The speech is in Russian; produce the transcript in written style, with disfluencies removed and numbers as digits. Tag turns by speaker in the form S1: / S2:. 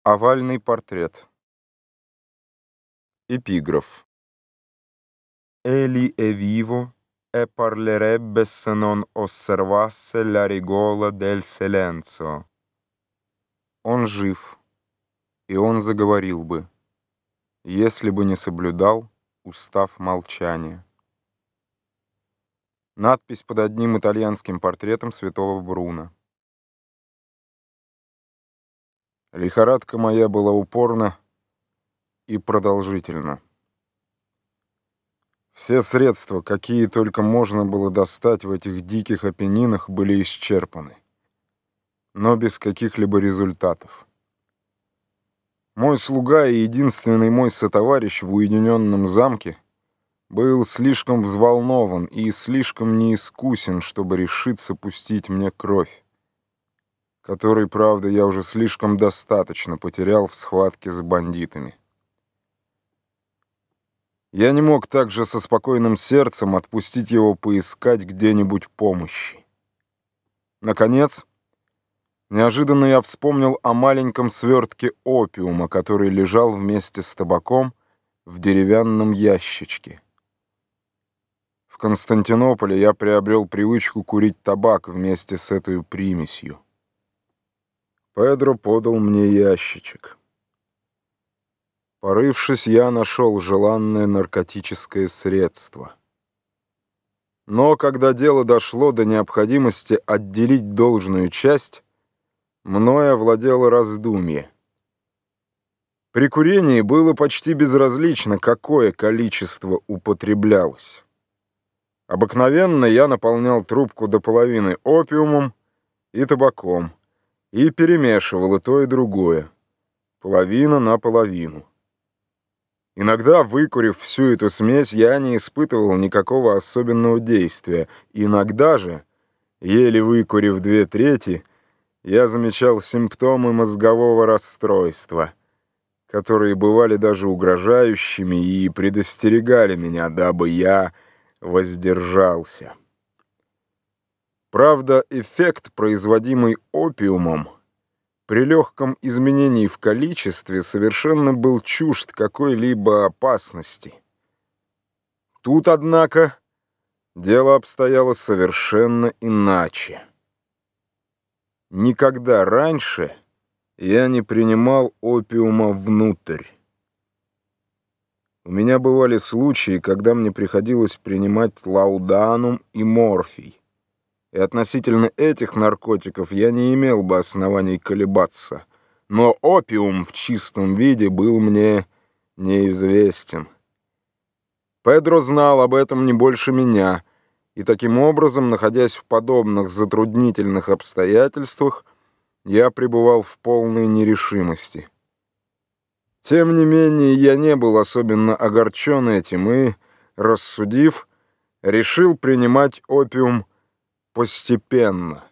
S1: Овальный портрет. Эпиграф. Egli è vivo e parlerebbe se non osservasse la regola del silenzio. Он жив, и он заговорил бы, если бы не соблюдал устав молчания. Надпись под одним итальянским портретом святого Бруно. Лихорадка моя была упорна и продолжительна. Все средства, какие только можно было достать в этих диких Апеннинах, были исчерпаны, но без каких-либо результатов. Мой слуга и единственный мой сотоварищ в уединенном замке был слишком взволнован и слишком неискусен, чтобы решиться пустить мне кровь, которой, правда, я уже слишком достаточно потерял в схватке с бандитами. Я не мог также со спокойным сердцем отпустить его поискать где-нибудь помощи. Наконец, неожиданно я вспомнил о маленьком свертке опиума, который лежал вместе с табаком в деревянном ящичке. В Константинополе я приобрел привычку курить табак вместе с этой примесью. Педро подал мне ящичек. Порывшись, я нашел желанное наркотическое средство. Но когда дело дошло до необходимости отделить должную часть, мною овладело раздумье. При курении было почти безразлично, какое количество употреблялось. Обыкновенно я наполнял трубку до половины опиумом и табаком и перемешивал и то, и другое, половина на половину. Иногда, выкурив всю эту смесь, я не испытывал никакого особенного действия. Иногда же, еле выкурив 2/3, я замечал симптомы мозгового расстройства, которые бывали даже угрожающими и предостерегали меня, дабы я воздержался. Правда, эффект, производимый опиумом, при легком изменении в количестве совершенно был чужд какой-либо опасности. Тут, однако, дело обстояло совершенно иначе. Никогда раньше я не принимал опиума внутрь. У меня бывали случаи, когда мне приходилось принимать лауданум и морфий. И относительно этих наркотиков я не имел бы оснований колебаться. Но опиум в чистом виде был мне неизвестен. Педро знал об этом не больше меня, и таким образом, находясь в подобных затруднительных обстоятельствах, я пребывал в полной нерешимости. Тем не менее, я не был особенно огорчен этим и, рассудив, решил принимать опиум постепенно.